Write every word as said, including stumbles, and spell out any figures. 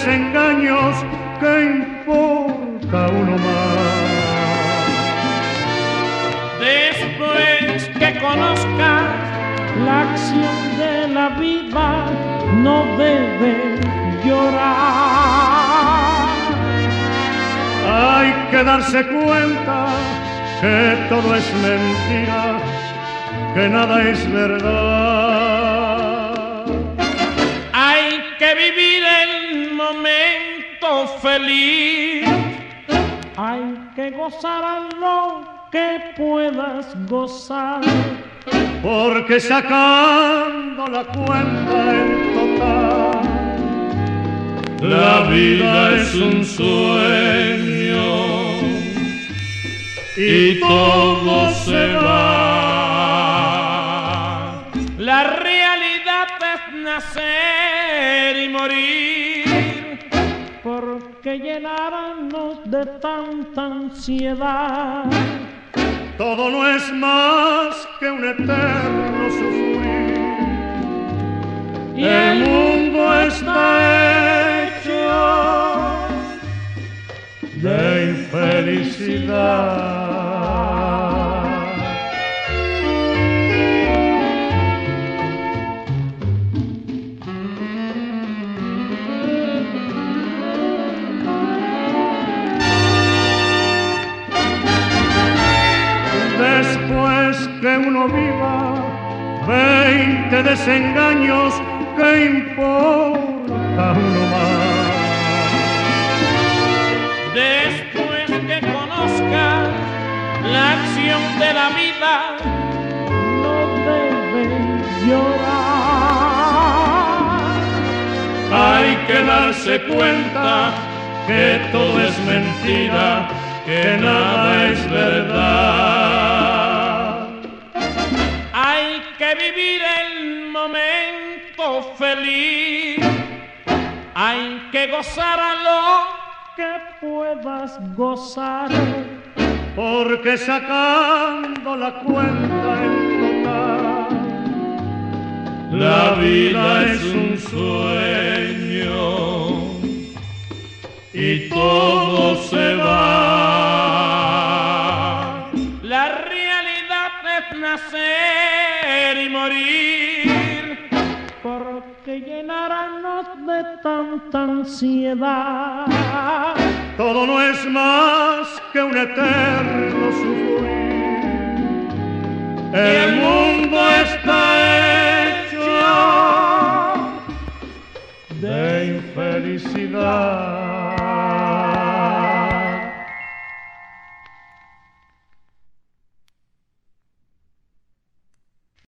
desengaños, ¿qué importa uno más? Después que conozcas la acción de la vida, no debes llorar. Hay que darse cuenta que todo es mentira, que nada es verdad. Hay que vivir el momento feliz, hay que gozar a lo que puedas gozar, porque sacando la cuenta en total, la vida es un sueño y todo se va. La realidad es nacer y morir, porque llenarnos de tanta ansiedad. Todo no es más que un eterno sufrir. Y el mundo está hecho de infelicidad. Después que uno viva veinte desengaños, ¿qué importa uno más? Después que conozcas la acción de la vida, no debes llorar. Hay que darse cuenta que todo es mentira, que nada es verdad. Hay que vivir el momento feliz, hay que gozar a lo que puedas gozar, porque sacando la cuenta en total, la vida es un sueño y todo se va. La realidad es nacer y morir, porque llenarnos de tanta ansiedad. Todo no es más que un eterno sufrir. El mundo está hecho de infelicidad.